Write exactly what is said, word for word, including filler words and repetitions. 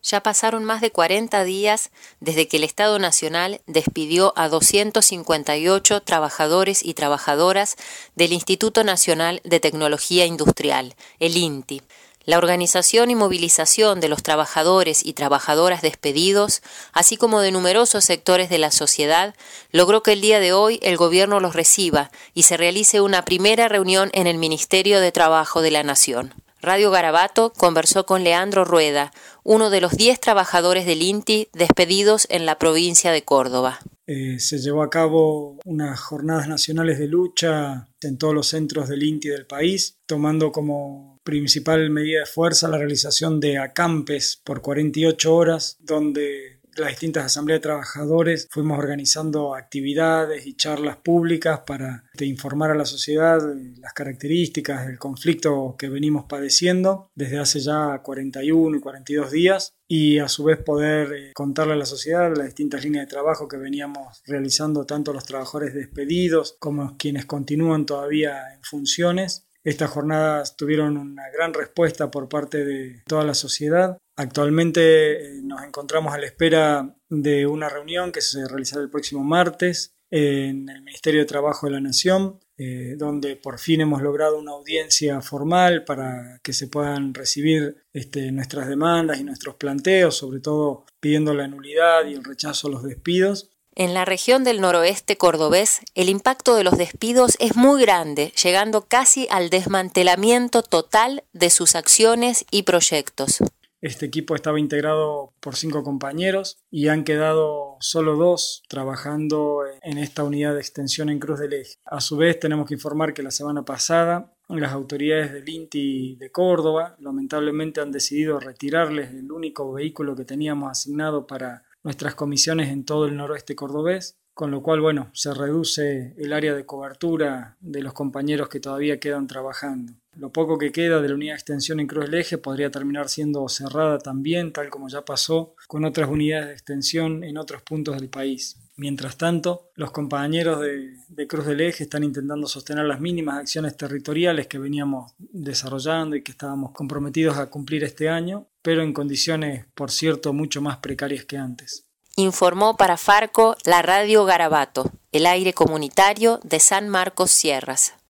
Ya pasaron más de cuarenta días desde que el Estado Nacional despidió a doscientos cincuenta y ocho trabajadores y trabajadoras del Instituto Nacional de Tecnología Industrial, el INTI. La organización y movilización de los trabajadores y trabajadoras despedidos, así como de numerosos sectores de la sociedad, logró que el día de hoy el gobierno los reciba y se realice una primera reunión en el Ministerio de Trabajo de la Nación. Radio Garabato conversó con Leandro Rueda, uno de los diez trabajadores del INTI despedidos en la provincia de Córdoba. Eh, se llevó a cabo unas jornadas nacionales de lucha en todos los centros del INTI del país, tomando como principal medida de fuerza la realización de acampes por cuarenta y ocho horas, donde las distintas asambleas de trabajadores fuimos organizando actividades y charlas públicas para de informar a la sociedad las características del conflicto que venimos padeciendo desde hace ya cuarenta y uno y cuarenta y dos días, y a su vez poder eh, contarle a la sociedad las distintas líneas de trabajo que veníamos realizando, tanto los trabajadores despedidos como quienes continúan todavía en funciones. Estas jornadas tuvieron una gran respuesta por parte de toda la sociedad. Actualmente eh, nos encontramos a la espera de una reunión que se realizará el próximo martes en el Ministerio de Trabajo de la Nación, eh, donde por fin hemos logrado una audiencia formal para que se puedan recibir este, nuestras demandas y nuestros planteos, sobre todo pidiendo la nulidad y el rechazo a los despidos. En la región del noroeste cordobés, el impacto de los despidos es muy grande, llegando casi al desmantelamiento total de sus acciones y proyectos. Este equipo estaba integrado por cinco compañeros y han quedado solo dos trabajando en esta unidad de extensión en Cruz del Eje. A su vez, tenemos que informar que la semana pasada las autoridades del INTI de Córdoba lamentablemente han decidido retirarles el único vehículo que teníamos asignado para nuestras comisiones en todo el noroeste cordobés, con lo cual, bueno, se reduce el área de cobertura de los compañeros que todavía quedan trabajando. Lo poco que queda de la unidad de extensión en Cruz del Eje podría terminar siendo cerrada también, tal como ya pasó con otras unidades de extensión en otros puntos del país. Mientras tanto, los compañeros de, de Cruz del Eje están intentando sostener las mínimas acciones territoriales que veníamos desarrollando y que estábamos comprometidos a cumplir este año, pero en condiciones, por cierto, mucho más precarias que antes. Informó para Farco la Radio Garabato, el aire comunitario de San Marcos Sierras.